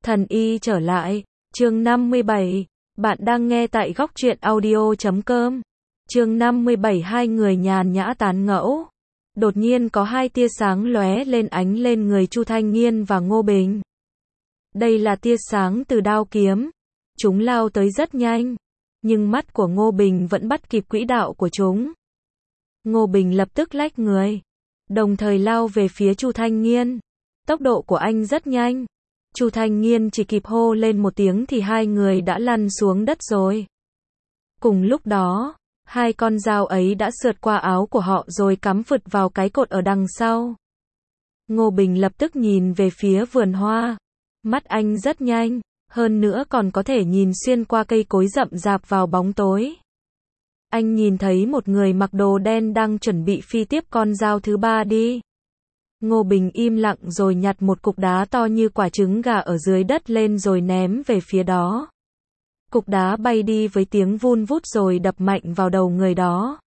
Thần y trở lại, chương 57, bạn đang nghe tại góc truyện audio.com. Chương 57 hai người nhàn nhã tán gẫu. Đột nhiên có hai tia sáng lóe lên ánh lên người Chu Thanh Nghiên và Ngô Bình. Đây là tia sáng từ đao kiếm. Chúng lao tới rất nhanh, nhưng mắt của Ngô Bình vẫn bắt kịp quỹ đạo của chúng. Ngô Bình lập tức lách người, đồng thời lao về phía Chu Thanh Nghiên. Tốc độ của anh rất nhanh. Chu Thanh Nghiên chỉ kịp hô lên một tiếng thì hai người đã lăn xuống đất rồi. Cùng lúc đó, hai con dao ấy đã sượt qua áo của họ rồi cắm phượt vào cái cột ở đằng sau. Ngô Bình lập tức nhìn về phía vườn hoa. Mắt anh rất nhanh, hơn nữa còn có thể nhìn xuyên qua cây cối rậm rạp vào bóng tối. Anh nhìn thấy một người mặc đồ đen đang chuẩn bị phi tiếp con dao thứ ba đi. Ngô Bình im lặng rồi nhặt một cục đá to như quả trứng gà ở dưới đất lên rồi ném về phía đó. Cục đá bay đi với tiếng vun vút rồi đập mạnh vào đầu người đó.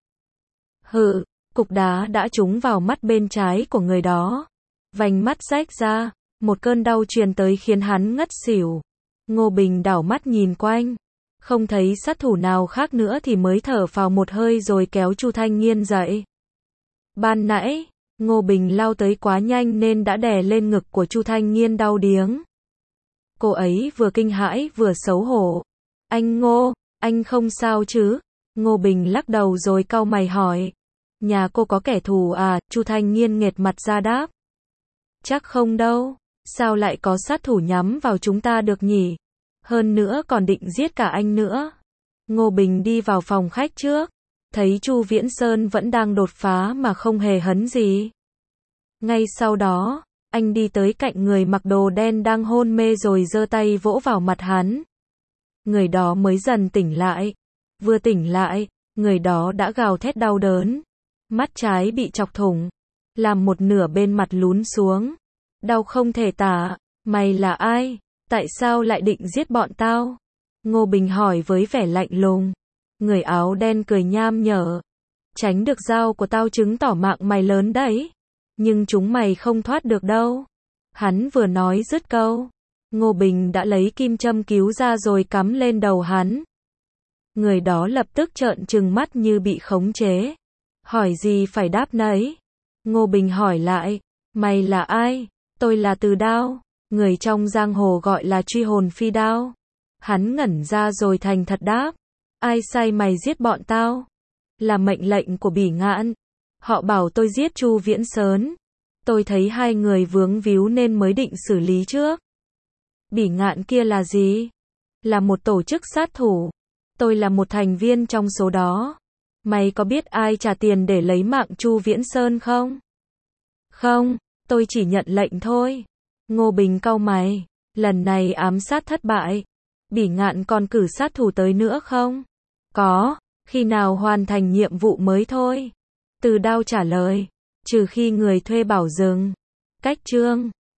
Hự, cục đá đã trúng vào mắt bên trái của người đó. Vành mắt rách ra, một cơn đau truyền tới khiến hắn ngất xỉu. Ngô Bình đảo mắt nhìn quanh, không thấy sát thủ nào khác nữa thì mới thở phào một hơi rồi kéo Chu Thanh Nghiên dậy. Ban nãy, Ngô Bình lao tới quá nhanh nên đã đè lên ngực của Chu Thanh Nghiên đau điếng. Cô ấy vừa kinh hãi vừa xấu hổ. Anh Ngô, anh không sao chứ? Ngô Bình lắc đầu rồi cau mày hỏi. Nhà cô có kẻ thù à? Chu Thanh Nghiên nghệt mặt ra đáp. Chắc không đâu, sao lại có sát thủ nhắm vào chúng ta được nhỉ? Hơn nữa còn định giết cả anh nữa. Ngô Bình đi vào phòng khách trước, thấy Chu Viễn Sơn vẫn đang đột phá mà không hề hấn gì. Ngay sau đó, anh đi tới cạnh người mặc đồ đen đang hôn mê rồi giơ tay vỗ vào mặt hắn. Người đó mới dần tỉnh lại. Vừa tỉnh lại, người đó đã gào thét đau đớn. Mắt trái bị chọc thủng, làm một nửa bên mặt lún xuống. Đau không thể tả. Mày là ai? Tại sao lại định giết bọn tao? Ngô Bình hỏi với vẻ lạnh lùng. Người áo đen cười nham nhở. Tránh được dao của tao chứng tỏ mạng mày lớn đấy. Nhưng chúng mày không thoát được đâu. Hắn vừa nói dứt câu, Ngô Bình đã lấy kim châm cứu ra rồi cắm lên đầu hắn. Người đó lập tức trợn trừng mắt như bị khống chế. Hỏi gì phải đáp nấy. Ngô Bình hỏi lại. Mày là ai? Tôi là Từ Đao. Người trong giang hồ gọi là truy hồn phi đao. Hắn ngẩn ra rồi thành thật đáp. Ai sai mày giết bọn tao? Là mệnh lệnh của Bỉ Ngạn. Họ bảo tôi giết Chu Viễn Sơn. Tôi thấy hai người vướng víu nên mới định xử lý trước. Bỉ Ngạn kia là gì? Là một tổ chức sát thủ. Tôi là một thành viên trong số đó. Mày có biết ai trả tiền để lấy mạng Chu Viễn Sơn không? Không, tôi chỉ nhận lệnh thôi. Ngô Bình cau mày. Lần này ám sát thất bại. Bỉ Ngạn còn cử sát thủ tới nữa không? Có, khi nào hoàn thành nhiệm vụ mới thôi. Từ Đao trả lời. Trừ khi người thuê bảo dừng. Cách chương